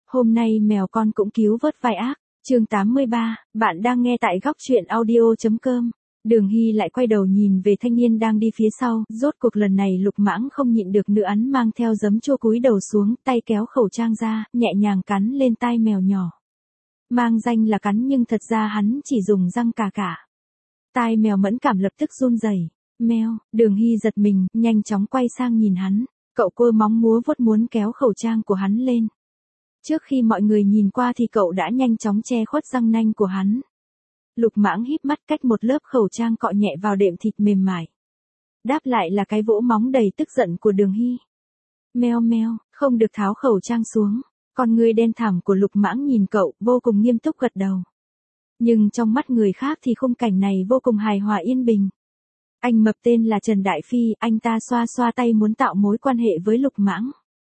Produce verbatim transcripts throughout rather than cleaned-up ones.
Hôm nay mèo con cũng cứu vớt vai ác. Chương tám mươi ba, bạn đang nghe tại góc truyện audio.com. Đường Hy lại quay đầu nhìn về thanh niên đang đi phía sau, rốt cuộc lần này Lục Mãng không nhịn được nữa, hắn mang theo giấm chua cúi đầu xuống, tay kéo khẩu trang ra, nhẹ nhàng cắn lên tai mèo nhỏ. Mang danh là cắn nhưng thật ra hắn chỉ dùng răng cà cả. Tai mèo mẫn cảm lập tức run rẩy. Mèo, Đường Hy giật mình, nhanh chóng quay sang nhìn hắn, cậu cua móng múa vuốt muốn kéo khẩu trang của hắn lên. Trước khi mọi người nhìn qua thì cậu đã nhanh chóng che khuất răng nanh của hắn. Lục Mãng híp mắt cách một lớp khẩu trang cọ nhẹ vào đệm thịt mềm mại. Đáp lại là cái vỗ móng đầy tức giận của Đường Hy. Meo meo, không được tháo khẩu trang xuống. Con người đen thẳm của Lục Mãng nhìn cậu, vô cùng nghiêm túc gật đầu. Nhưng trong mắt người khác thì khung cảnh này vô cùng hài hòa yên bình. Anh mập tên là Trần Đại Phi, anh ta xoa xoa tay muốn tạo mối quan hệ với Lục Mãng.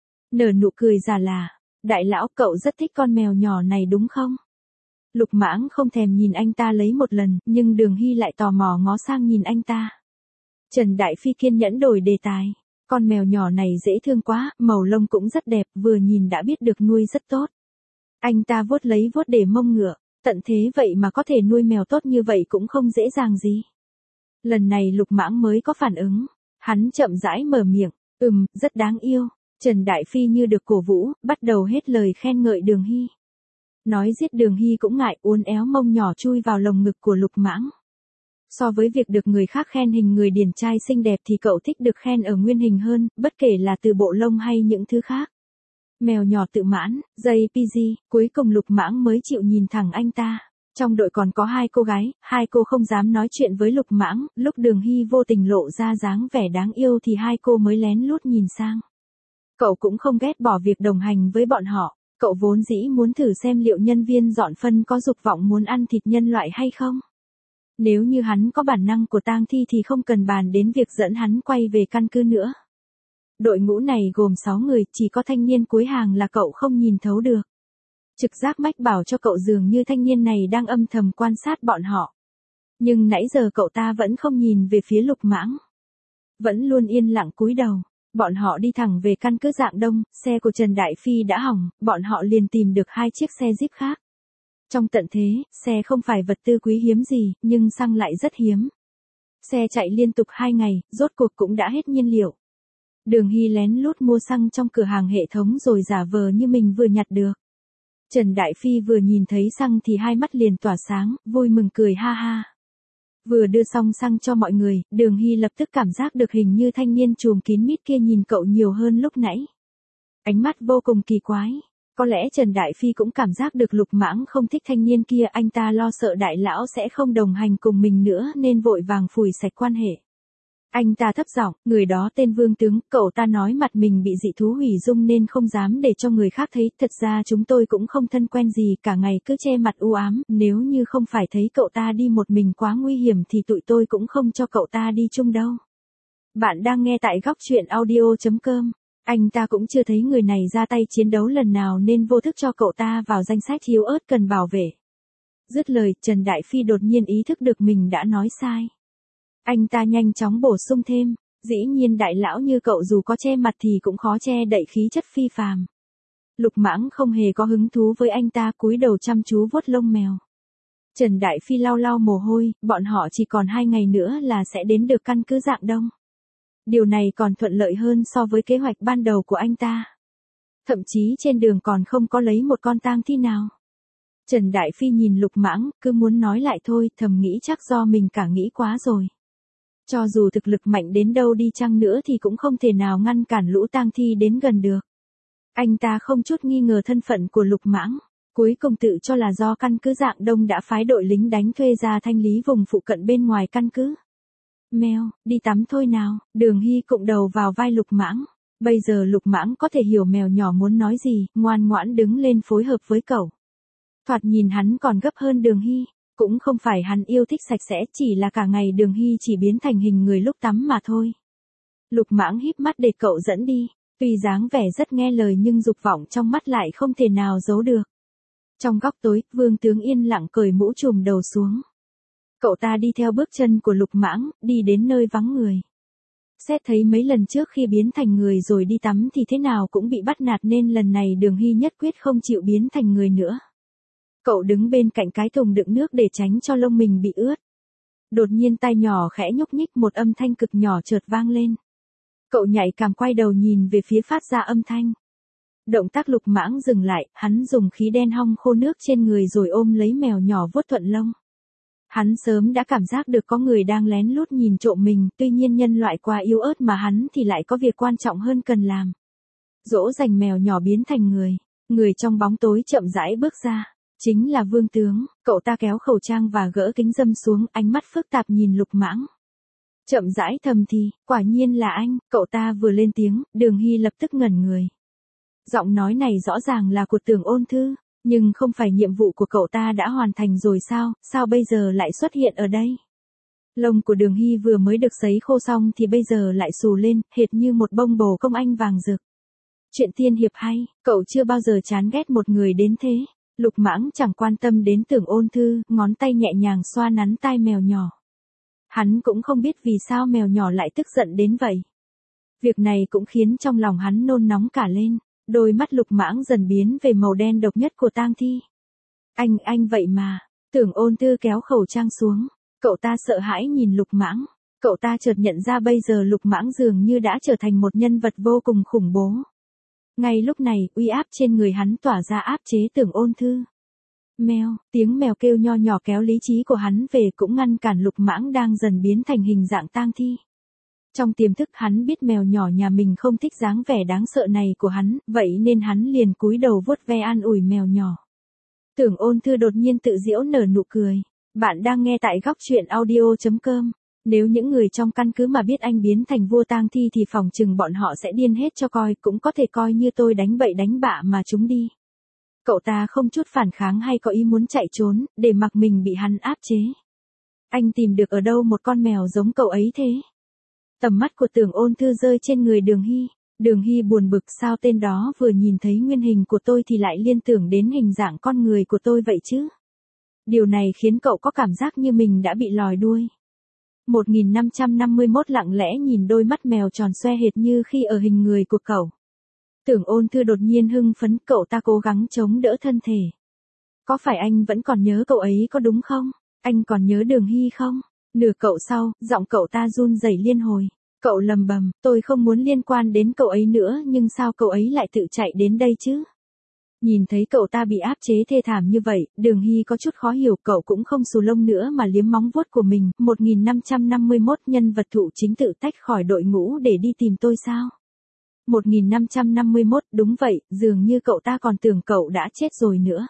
Nở nụ cười già là, đại lão cậu rất thích con mèo nhỏ này đúng không? Lục Mãng không thèm nhìn anh ta lấy một lần, nhưng Đường Hy lại tò mò ngó sang nhìn anh ta. Trần Đại Phi kiên nhẫn đổi đề tài. Con mèo nhỏ này dễ thương quá, màu lông cũng rất đẹp, vừa nhìn đã biết được nuôi rất tốt. Anh ta vuốt lấy vuốt để mông ngựa, tận thế vậy mà có thể nuôi mèo tốt như vậy cũng không dễ dàng gì. Lần này Lục Mãng mới có phản ứng, hắn chậm rãi mở miệng, ừm, rất đáng yêu. Trần Đại Phi như được cổ vũ, bắt đầu hết lời khen ngợi Đường Hy. Nói giết Đường Hy cũng ngại, uốn éo mông nhỏ chui vào lồng ngực của Lục Mãng. So với việc được người khác khen hình người điển trai xinh đẹp thì cậu thích được khen ở nguyên hình hơn, bất kể là từ bộ lông hay những thứ khác. Mèo nhỏ tự mãn, jay pê giê, cuối cùng Lục Mãng mới chịu nhìn thẳng anh ta. Trong đội còn có hai cô gái, hai cô không dám nói chuyện với Lục Mãng, lúc Đường Hy vô tình lộ ra dáng vẻ đáng yêu thì hai cô mới lén lút nhìn sang. Cậu cũng không ghét bỏ việc đồng hành với bọn họ, cậu vốn dĩ muốn thử xem liệu nhân viên dọn phân có dục vọng muốn ăn thịt nhân loại hay không. Nếu như hắn có bản năng của tang thi thì không cần bàn đến việc dẫn hắn quay về căn cứ nữa. Đội ngũ này gồm sáu người, chỉ có thanh niên cuối hàng là cậu không nhìn thấu được. Trực giác mách bảo cho cậu dường như thanh niên này đang âm thầm quan sát bọn họ. Nhưng nãy giờ cậu ta vẫn không nhìn về phía Lục Mãng. Vẫn luôn yên lặng cúi đầu. Bọn họ đi thẳng về căn cứ Dạng Đông, xe của Trần Đại Phi đã hỏng, bọn họ liền tìm được hai chiếc xe Jeep khác. Trong tận thế, xe không phải vật tư quý hiếm gì, nhưng xăng lại rất hiếm. Xe chạy liên tục hai ngày, rốt cuộc cũng đã hết nhiên liệu. Đường Hy lén lút mua xăng trong cửa hàng hệ thống rồi giả vờ như mình vừa nhặt được. Trần Đại Phi vừa nhìn thấy xăng thì hai mắt liền tỏa sáng, vui mừng cười ha ha. Vừa đưa xong xăng cho mọi người, Đường Hy lập tức cảm giác được hình như thanh niên trùm kín mít kia nhìn cậu nhiều hơn lúc nãy. Ánh mắt vô cùng kỳ quái. Có lẽ Trần Đại Phi cũng cảm giác được Lục Mãng không thích thanh niên kia, anh ta lo sợ đại lão sẽ không đồng hành cùng mình nữa nên vội vàng phủi sạch quan hệ. Anh ta thấp giọng, người đó tên Vương Tướng, cậu ta nói mặt mình bị dị thú hủy dung nên không dám để cho người khác thấy, thật ra chúng tôi cũng không thân quen gì, cả ngày cứ che mặt u ám, nếu như không phải thấy cậu ta đi một mình quá nguy hiểm thì tụi tôi cũng không cho cậu ta đi chung đâu. Bạn đang nghe tại góc truyện audio.com. Anh ta cũng chưa thấy người này ra tay chiến đấu lần nào nên vô thức cho cậu ta vào danh sách yếu ớt cần bảo vệ. Dứt lời, Trần Đại Phi đột nhiên ý thức được mình đã nói sai. Anh ta nhanh chóng bổ sung thêm, dĩ nhiên đại lão như cậu dù có che mặt thì cũng khó che đậy khí chất phi phàm. Lục Mãng không hề có hứng thú với anh ta, cúi đầu chăm chú vuốt lông mèo. Trần Đại Phi lau lau mồ hôi, bọn họ chỉ còn hai ngày nữa là sẽ đến được căn cứ Dạng Đông. Điều này còn thuận lợi hơn so với kế hoạch ban đầu của anh ta. Thậm chí trên đường còn không có lấy một con tang thi nào. Trần Đại Phi nhìn Lục Mãng, cứ muốn nói lại thôi, thầm nghĩ chắc do mình cả nghĩ quá rồi. Cho dù thực lực mạnh đến đâu đi chăng nữa thì cũng không thể nào ngăn cản lũ tang thi đến gần được. Anh ta không chút nghi ngờ thân phận của Lục Mãng, cuối cùng tự cho là do căn cứ Dạng Đông đã phái đội lính đánh thuê ra thanh lý vùng phụ cận bên ngoài căn cứ. Mèo, đi tắm thôi nào, Đường Hy cụng đầu vào vai Lục Mãng. Bây giờ Lục Mãng có thể hiểu mèo nhỏ muốn nói gì, ngoan ngoãn đứng lên phối hợp với cậu. Thoạt nhìn hắn còn gấp hơn Đường Hy, cũng không phải hắn yêu thích sạch sẽ, chỉ là cả ngày Đường Hy chỉ biến thành hình người lúc tắm mà thôi. Lục Mãng híp mắt để cậu dẫn đi, tuy dáng vẻ rất nghe lời nhưng dục vọng trong mắt lại không thể nào giấu được. Trong góc tối, Vương Tướng yên lặng cởi mũ trùm đầu xuống. Cậu ta đi theo bước chân của Lục Mãng, đi đến nơi vắng người. Xét thấy mấy lần trước khi biến thành người rồi đi tắm thì thế nào cũng bị bắt nạt nên lần này Đường Hy nhất quyết không chịu biến thành người nữa. Cậu đứng bên cạnh cái thùng đựng nước để tránh cho lông mình bị ướt. Đột nhiên tai nhỏ khẽ nhúc nhích, một âm thanh cực nhỏ chợt vang lên. Cậu nhạy cảm quay đầu nhìn về phía phát ra âm thanh. Động tác Lục Mãng dừng lại, hắn dùng khí đen hong khô nước trên người rồi ôm lấy mèo nhỏ vuốt thuận lông. Hắn sớm đã cảm giác được có người đang lén lút nhìn trộm mình, tuy nhiên nhân loại quá yếu ớt mà hắn thì lại có việc quan trọng hơn cần làm. Dỗ dành mèo nhỏ biến thành người, người trong bóng tối chậm rãi bước ra, chính là Vương Tướng. Cậu ta kéo khẩu trang và gỡ kính râm xuống, ánh mắt phức tạp nhìn Lục Mãng. Chậm rãi thầm thì, quả nhiên là anh. Cậu ta vừa lên tiếng, Đường Hy lập tức ngẩn người. Giọng nói này rõ ràng là của Tưởng Ôn Thư, nhưng không phải nhiệm vụ của cậu ta đã hoàn thành rồi sao, sao bây giờ lại xuất hiện ở đây? Lông của Đường Hy vừa mới được sấy khô xong thì bây giờ lại xù lên, hệt như một bông bồ công anh vàng rực. Chuyện tiên hiệp hay, cậu chưa bao giờ chán ghét một người đến thế. Lục Mãng chẳng quan tâm đến Tưởng Ôn Thư, ngón tay nhẹ nhàng xoa nắn tai mèo nhỏ. Hắn cũng không biết vì sao mèo nhỏ lại tức giận đến vậy. Việc này cũng khiến trong lòng hắn nôn nóng cả lên. Đôi mắt Lục Mãng dần biến về màu đen độc nhất của tang thi. Anh, anh vậy mà. Tưởng Ôn Thư kéo khẩu trang xuống. Cậu ta sợ hãi nhìn Lục Mãng. Cậu ta chợt nhận ra bây giờ Lục Mãng dường như đã trở thành một nhân vật vô cùng khủng bố. Ngay lúc này, uy áp trên người hắn tỏa ra áp chế Tưởng Ôn Thư. Mèo, tiếng mèo kêu nho nhỏ kéo lý trí của hắn về cũng ngăn cản Lục Mãng đang dần biến thành hình dạng tang thi. Trong tiềm thức hắn biết mèo nhỏ nhà mình không thích dáng vẻ đáng sợ này của hắn, vậy nên hắn liền cúi đầu vuốt ve an ủi mèo nhỏ. Tưởng Ôn Thư đột nhiên tự giễu nở nụ cười. Bạn đang nghe tại góc truyện audio chấm com. Nếu những người trong căn cứ mà biết anh biến thành vua tang thi thì phòng chừng bọn họ sẽ điên hết cho coi, cũng có thể coi như tôi đánh bậy đánh bạ mà chúng đi. Cậu ta không chút phản kháng hay có ý muốn chạy trốn, để mặc mình bị hắn áp chế. Anh tìm được ở đâu một con mèo giống cậu ấy thế? Tầm mắt của Tưởng Ôn Thư rơi trên người Đường Hy. Đường Hy buồn bực, sao tên đó vừa nhìn thấy nguyên hình của tôi thì lại liên tưởng đến hình dạng con người của tôi vậy chứ? Điều này khiến cậu có cảm giác như mình đã bị lòi đuôi. một nghìn năm trăm năm mươi mốt lặng lẽ nhìn đôi mắt mèo tròn xoe hệt như khi ở hình người của cậu. Tưởng Ôn Thư đột nhiên hưng phấn, cậu ta cố gắng chống đỡ thân thể. Có phải anh vẫn còn nhớ cậu ấy có đúng không? Anh còn nhớ Đường Hy không? Nửa cậu sau, giọng cậu ta run rẩy liên hồi. Cậu lầm bầm, tôi không muốn liên quan đến cậu ấy nữa nhưng sao cậu ấy lại tự chạy đến đây chứ? Nhìn thấy cậu ta bị áp chế thê thảm như vậy, Đường Hy có chút khó hiểu, cậu cũng không xù lông nữa mà liếm móng vuốt của mình. một nghìn năm trăm năm mươi mốt nhân vật thụ chính tự tách khỏi đội ngũ để đi tìm tôi sao? một nghìn năm trăm năm mươi mốt, đúng vậy, dường như cậu ta còn tưởng cậu đã chết rồi nữa.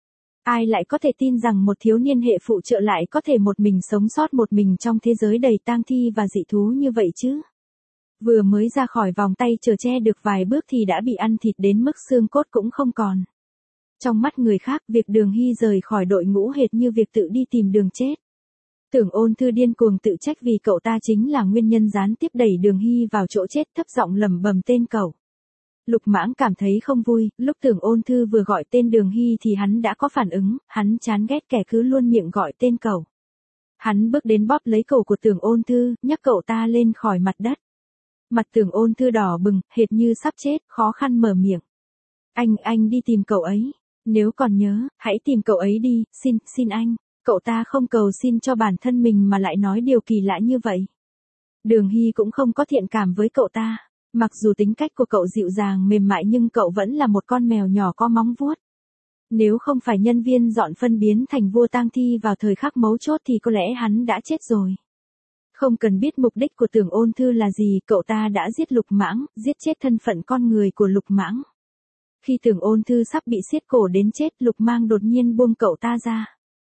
Ai lại có thể tin rằng một thiếu niên hệ phụ trợ lại có thể một mình sống sót một mình trong thế giới đầy tang thi và dị thú như vậy chứ? Vừa mới ra khỏi vòng tay chở che được vài bước thì đã bị ăn thịt đến mức xương cốt cũng không còn. Trong mắt người khác, việc Đường Hy rời khỏi đội ngũ hệt như việc tự đi tìm đường chết. Tưởng Ôn Thư điên cuồng tự trách vì cậu ta chính là nguyên nhân gián tiếp đẩy Đường Hy vào chỗ chết, thấp giọng lẩm bẩm tên cậu. Lục Mãng cảm thấy không vui, lúc Tưởng Ôn Thư vừa gọi tên Đường Hy thì hắn đã có phản ứng, hắn chán ghét kẻ cứ luôn miệng gọi tên cậu. Hắn bước đến bóp lấy cổ của Tưởng Ôn Thư, nhấc cậu ta lên khỏi mặt đất. Mặt Tưởng Ôn Thư đỏ bừng, hệt như sắp chết, khó khăn mở miệng. Anh, anh đi tìm cậu ấy. Nếu còn nhớ, hãy tìm cậu ấy đi, xin, xin anh. Cậu ta không cầu xin cho bản thân mình mà lại nói điều kỳ lạ như vậy. Đường Hy cũng không có thiện cảm với cậu ta. Mặc dù tính cách của cậu dịu dàng mềm mại nhưng cậu vẫn là một con mèo nhỏ có móng vuốt. Nếu không phải nhân viên dọn phân biến thành vua tang thi vào thời khắc mấu chốt thì có lẽ hắn đã chết rồi. Không cần biết mục đích của Tưởng Ôn Thư là gì, cậu ta đã giết Lục Mãng, giết chết thân phận con người của Lục Mãng. Khi Tưởng Ôn Thư sắp bị siết cổ đến chết, Lục Mang đột nhiên buông cậu ta ra.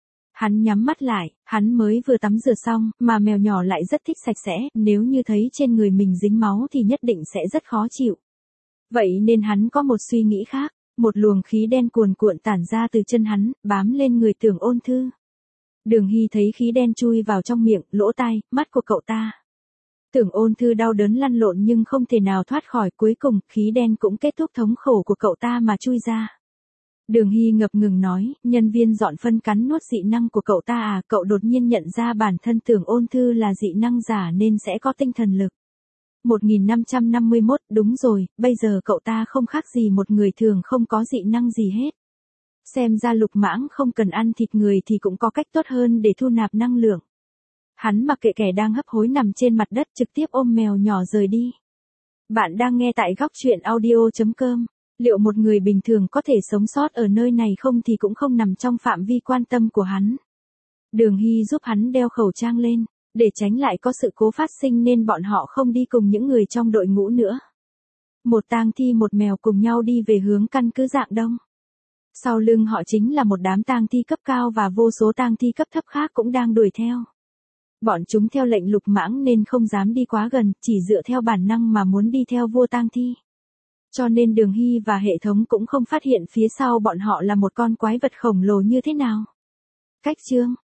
Hắn nhắm mắt lại, hắn mới vừa tắm rửa xong, mà mèo nhỏ lại rất thích sạch sẽ, nếu như thấy trên người mình dính máu thì nhất định sẽ rất khó chịu. Vậy nên hắn có một suy nghĩ khác, một luồng khí đen cuồn cuộn tản ra từ chân hắn, bám lên người Tưởng Ôn Thư. Đường Hy thấy khí đen chui vào trong miệng, lỗ tai, mắt của cậu ta. Tưởng Ôn Thư đau đớn lăn lộn nhưng không thể nào thoát khỏi, cuối cùng, khí đen cũng kết thúc thống khổ của cậu ta mà chui ra. Đường Hy ngập ngừng nói, nhân viên dọn phân cắn nuốt dị năng của cậu ta à, cậu đột nhiên nhận ra bản thân Tưởng Ôn Thư là dị năng giả nên sẽ có tinh thần lực. một nghìn năm trăm năm mươi mốt, đúng rồi, bây giờ cậu ta không khác gì một người thường không có dị năng gì hết. Xem ra Lục Mãng không cần ăn thịt người thì cũng có cách tốt hơn để thu nạp năng lượng. Hắn mặc kệ kẻ đang hấp hối nằm trên mặt đất, trực tiếp ôm mèo nhỏ rời đi. Bạn đang nghe tại góc truyện audio chấm com. Liệu một người bình thường có thể sống sót ở nơi này không thì cũng không nằm trong phạm vi quan tâm của hắn. Đường Hy giúp hắn đeo khẩu trang lên, để tránh lại có sự cố phát sinh nên bọn họ không đi cùng những người trong đội ngũ nữa. Một tang thi một mèo cùng nhau đi về hướng căn cứ Dạng Đông. Sau lưng họ chính là một đám tang thi cấp cao và vô số tang thi cấp thấp khác cũng đang đuổi theo. Bọn chúng theo lệnh Lục Mãng nên không dám đi quá gần, chỉ dựa theo bản năng mà muốn đi theo vua tang thi. Cho nên Đường Hy và hệ thống cũng không phát hiện phía sau bọn họ là một con quái vật khổng lồ như thế nào. Cách chương